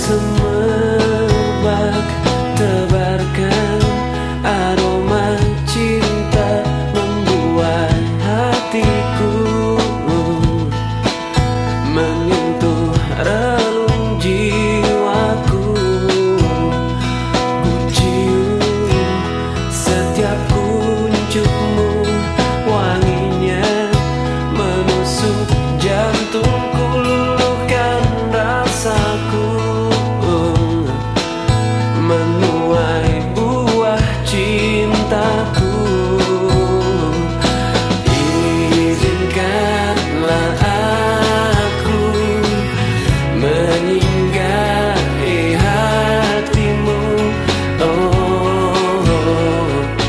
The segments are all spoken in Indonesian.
semerbak tebarkan aroma cinta, membuat hatiku menyentuh relung jiwaku. Ku cium setiap kunjukmu, wanginya menusuk jantungku, luluhkan rasaku, menuai buah cintaku. Izinkanlah aku menyinggahi hatimu, oh,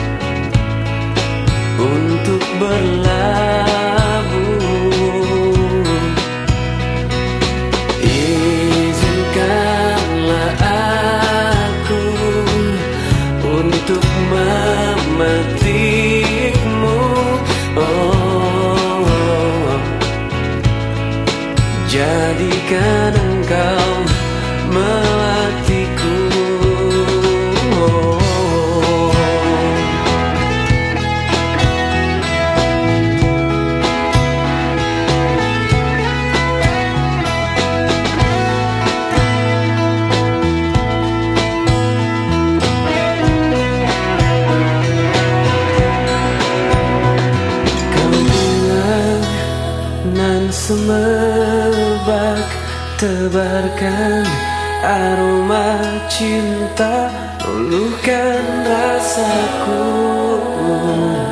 untuk berlabuh. Izinkanlah aku untuk memetikmu, oh, jadikan engkau melatiku. Nan semerbak tebarkan aroma cinta, luluhkan rasaku.